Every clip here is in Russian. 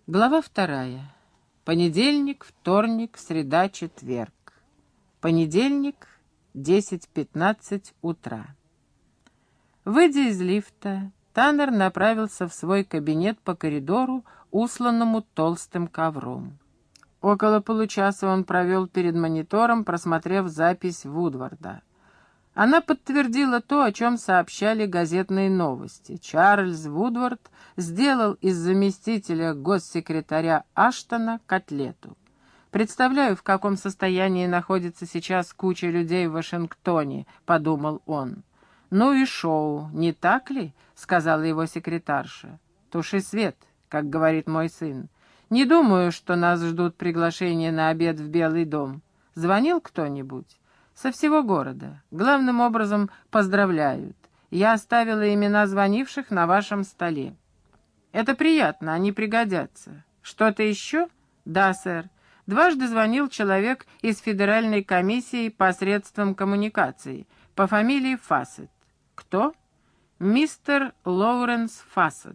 Глава 2. Понедельник, вторник, среда, четверг. Понедельник, 10:15 утра. Выйдя из лифта, Таннер направился в свой кабинет по коридору, усланному толстым ковром. Около получаса он провел перед монитором, просмотрев запись Вудварда. Она подтвердила то, о чем сообщали газетные новости. Чарльз Вудвард сделал из заместителя госсекретаря Аштона котлету. «Представляю, в каком состоянии находится сейчас куча людей в Вашингтоне», — подумал он. «Ну и шоу, не так ли?» — сказала его секретарша. «Туши свет», как говорит мой сын. «Не думаю, что нас ждут приглашения на обед в Белый дом. Звонил кто-нибудь?» «Со всего города. Главным образом поздравляют. Я оставила имена звонивших на вашем столе». «Это приятно, они пригодятся. Что-то еще?» «Да, сэр. Дважды звонил человек из Федеральной комиссии посредством коммуникаций по фамилии Фассет». «Кто?» «Мистер Лоуренс Фассет».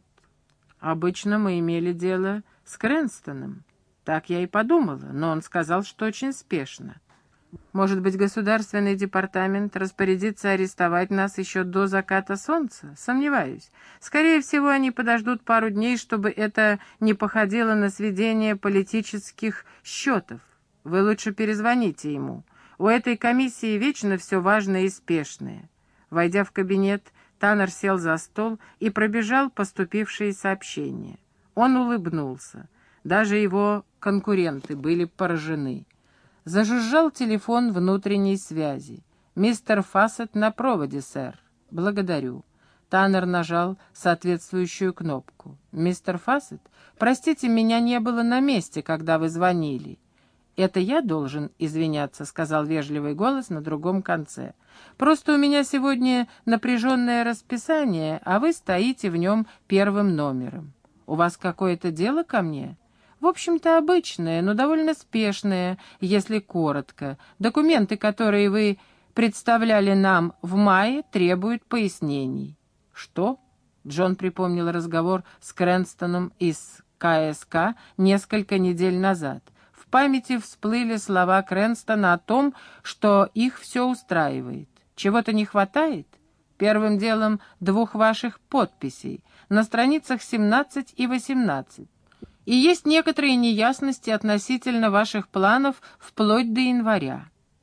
«Обычно мы имели дело с Крэнстоном». «Так я и подумала, но он сказал, что очень спешно». «Может быть, государственный департамент распорядится арестовать нас еще до заката солнца? Сомневаюсь. Скорее всего, они подождут пару дней, чтобы это не походило на сведение политических счетов. Вы лучше перезвоните ему. У этой комиссии вечно все важное и спешное». Войдя в кабинет, Таннер сел за стол и пробежал поступившие сообщения. Он улыбнулся. Даже его конкуренты были поражены. Зажужжал телефон внутренней связи. «Мистер Фассет на проводе, сэр». «Благодарю». Таннер нажал соответствующую кнопку. «Мистер Фассет, простите, меня не было на месте, когда вы звонили». «Это я должен извиняться», — сказал вежливый голос на другом конце. «Просто у меня сегодня напряженное расписание, а вы стоите в нем первым номером. У вас какое-то дело ко мне?» «В общем-то, обычное, но довольно спешное, если коротко. Документы, которые вы представляли нам в мае, требуют пояснений». «Что?» — Джон припомнил разговор с Крэнстоном из КСК несколько недель назад. В памяти всплыли слова Крэнстона о том, что их все устраивает. «Чего-то не хватает?» «Первым делом 2 ваших подписей на страницах 17 и 18. И есть некоторые неясности относительно ваших планов вплоть до января».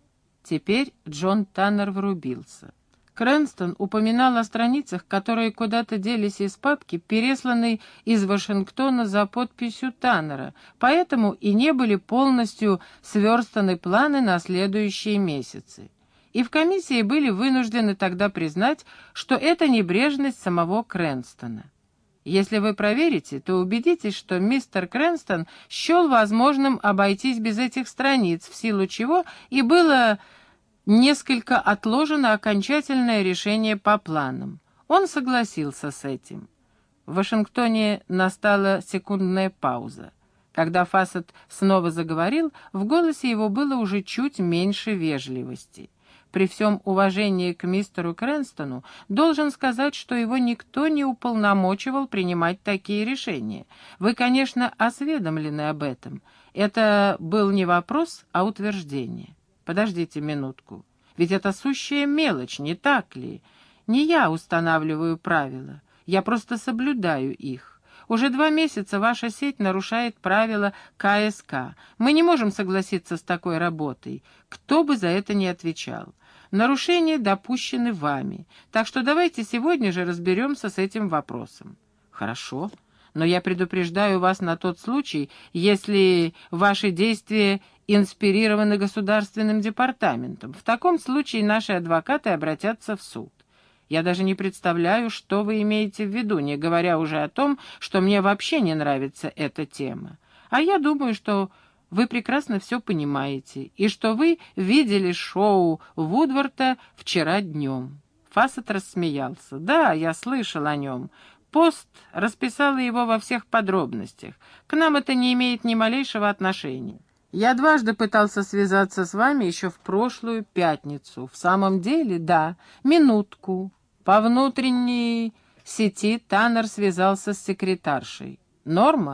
Теперь Джон Таннер врубился. Крэнстон упоминал о страницах, которые куда-то делись из папки, пересланной из Вашингтона за подписью Таннера, поэтому и не были полностью сверстаны планы на следующие месяцы. И в комиссии были вынуждены тогда признать, что это небрежность самого Крэнстона. Если вы проверите, то убедитесь, что мистер Крэнстон счел возможным обойтись без этих страниц, в силу чего и было несколько отложено окончательное решение по планам. Он согласился с этим. В Вашингтоне настала секундная пауза. Когда Фассет снова заговорил, в голосе его было уже чуть меньше вежливости. При всем уважении к мистеру Крэнстону должен сказать, что его никто не уполномочивал принимать такие решения. Вы, конечно, осведомлены об этом. Это был не вопрос, а утверждение. Подождите минутку. Ведь это сущая мелочь, не так ли? Не я устанавливаю правила, я просто соблюдаю их. Уже 2 месяца ваша сеть нарушает правила КСК. Мы не можем согласиться с такой работой, кто бы за это ни отвечал. Нарушения допущены вами, так что давайте сегодня же разберемся с этим вопросом». «Хорошо, но я предупреждаю вас на тот случай, если ваши действия инспирированы государственным департаментом. В таком случае наши адвокаты обратятся в суд. Я даже не представляю, что вы имеете в виду, не говоря уже о том, что мне вообще не нравится эта тема. А я думаю, что вы прекрасно все понимаете, и что вы видели шоу Вудварда вчера днем». Фассет рассмеялся. «Да, я слышал о нем. Пост расписала его во всех подробностях. К нам это не имеет ни малейшего отношения. Я дважды пытался связаться с вами еще в прошлую пятницу. В самом деле, да, минутку». По внутренней сети Таннер связался с секретаршей. «Норма?»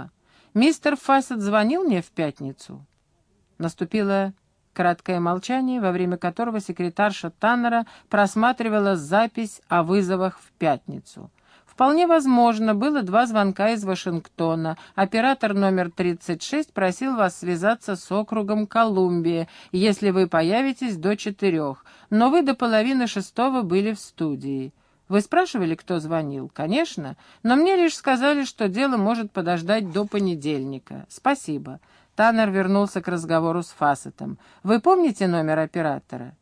Мистер Фассет звонил мне в пятницу?» Наступило краткое молчание, во время которого секретарша Таннера просматривала запись о вызовах в пятницу. Вполне возможно, было 2 звонка из Вашингтона. Оператор номер 36 просил вас связаться с округом Колумбия, если вы появитесь до 4, но вы до половины 6 были в студии. Вы спрашивали, кто звонил? Конечно, но мне лишь сказали, что дело может подождать до понедельника. Спасибо. Таннер вернулся к разговору с Фассетом. «Вы помните номер оператора?»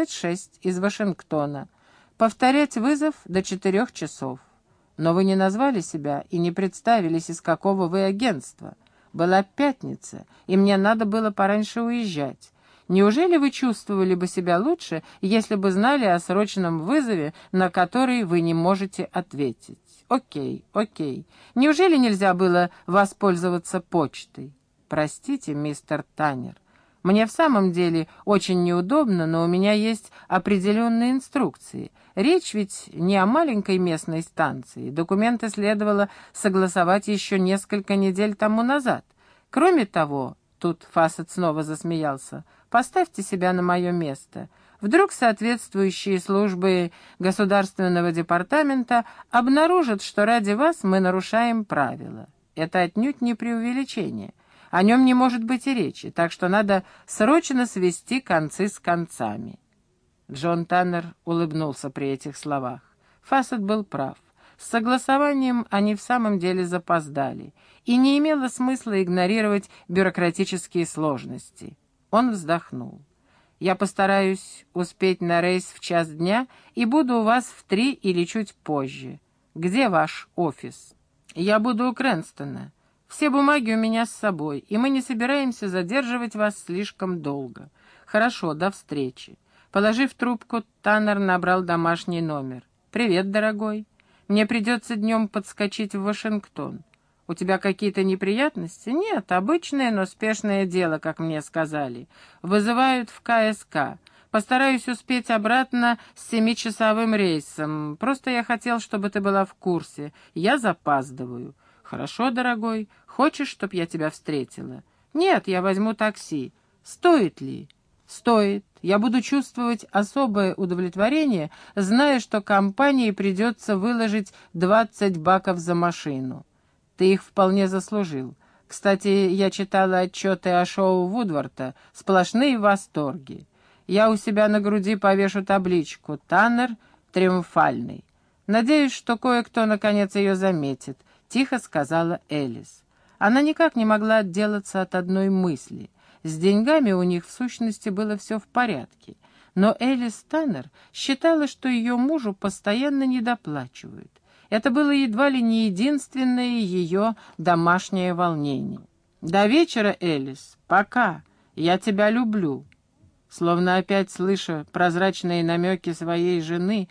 36 из Вашингтона. Повторять вызов до 4 часов. Но вы не назвали себя и не представились, из какого вы агентства. Была пятница, и мне надо было пораньше уезжать. Неужели вы чувствовали бы себя лучше, если бы знали о срочном вызове, на который вы не можете ответить? Окей. Неужели нельзя было воспользоваться почтой? Простите, мистер Таннер. Мне в самом деле очень неудобно, но у меня есть определенные инструкции. Речь ведь не о маленькой местной станции. Документы следовало согласовать еще несколько недель тому назад. Кроме того, тут Фассет снова засмеялся, поставьте себя на мое место. Вдруг соответствующие службы Государственного департамента обнаружат, что ради вас мы нарушаем правила. Это отнюдь не преувеличение. О нем не может быть и речи, так что надо срочно свести концы с концами». Джон Таннер улыбнулся при этих словах. Фассет был прав. С согласованием они в самом деле запоздали, и не имело смысла игнорировать бюрократические сложности. Он вздохнул. «Я постараюсь успеть на рейс в 1 дня и буду у вас в 3 или чуть позже. Где ваш офис?» «Я буду у Крэнстона. Все бумаги у меня с собой, и мы не собираемся задерживать вас слишком долго. Хорошо, до встречи». Положив трубку, Таннер набрал домашний номер. «Привет, дорогой. Мне придется днем подскочить в Вашингтон. У тебя какие-то неприятности?» «Нет, обычное, но спешное дело, как мне сказали. Вызывают в КСК. Постараюсь успеть обратно с 7-часовым рейсом. Просто я хотел, чтобы ты была в курсе. Я запаздываю». «Хорошо, дорогой. Хочешь, чтоб я тебя встретила?» «Нет, я возьму такси. Стоит ли?» «Стоит. Я буду чувствовать особое удовлетворение, зная, что компании придется выложить 20 баков за машину. Ты их вполне заслужил. Кстати, я читала отчеты о шоу Вудворта. Сплошные восторги. Я у себя на груди повешу табличку «Таннер триумфальный». Надеюсь, что кое-кто наконец ее заметит», — тихо сказала Элис. Она никак не могла отделаться от одной мысли. С деньгами у них в сущности было все в порядке, но Элис Таннер считала, что ее мужу постоянно недоплачивают. Это было едва ли не единственное ее домашнее волнение. «До вечера, Элис. Пока. Я тебя люблю». Словно опять слыша прозрачные намеки своей жены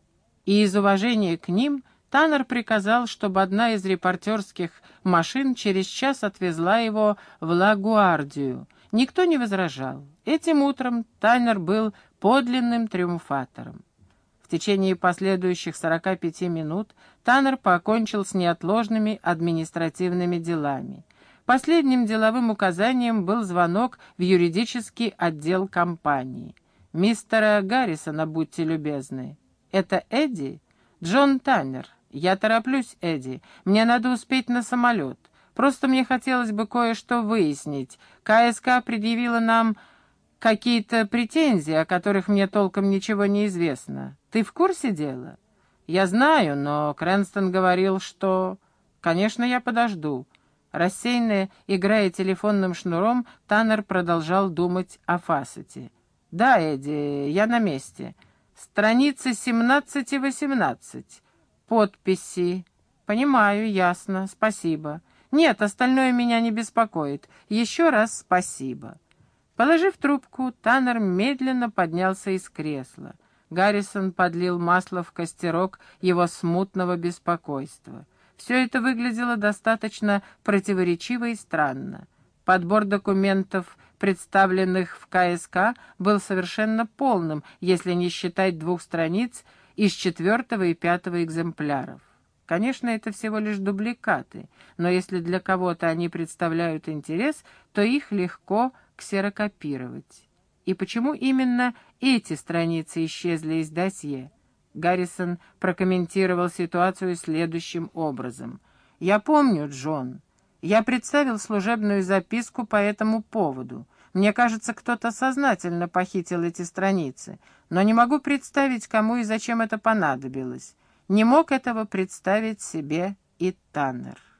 и из уважения к ним, Таннер приказал, чтобы одна из репортерских машин через час отвезла его в Ла-Гуардию. Никто не возражал. Этим утром Таннер был подлинным триумфатором. В течение последующих 45 минут Таннер покончил с неотложными административными делами. Последним деловым указанием был звонок в юридический отдел компании. «Мистера Гаррисона, будьте любезны». «Это Эдди?» «Джон Таннер. Я тороплюсь, Эдди. Мне надо успеть на самолет. Просто мне хотелось бы кое-что выяснить. КСК предъявила нам какие-то претензии, о которых мне толком ничего не известно. Ты в курсе дела?» «Я знаю, но Крэнстон говорил, что...» «Конечно, я подожду». Рассеянно играя телефонным шнуром, Таннер продолжал думать о Фассете. «Да, Эдди, я на месте. Страницы 17 и 18. Подписи. Понимаю, ясно, спасибо. Нет, остальное меня не беспокоит. Еще раз спасибо». Положив трубку, Таннер медленно поднялся из кресла. Гаррисон подлил масло в костерок его смутного беспокойства. Все это выглядело достаточно противоречиво и странно. Подбор документов, представленных в КСК, был совершенно полным, если не считать 2 страниц из 4 и 5 экземпляров. Конечно, это всего лишь дубликаты, но если для кого-то они представляют интерес, то их легко ксерокопировать. И почему именно эти страницы исчезли из досье? Гаррисон прокомментировал ситуацию следующим образом. «Я помню, Джон. Я представил служебную записку по этому поводу. Мне кажется, кто-то сознательно похитил эти страницы, но не могу представить, кому и зачем это понадобилось. Не мог этого представить себе и Таннер».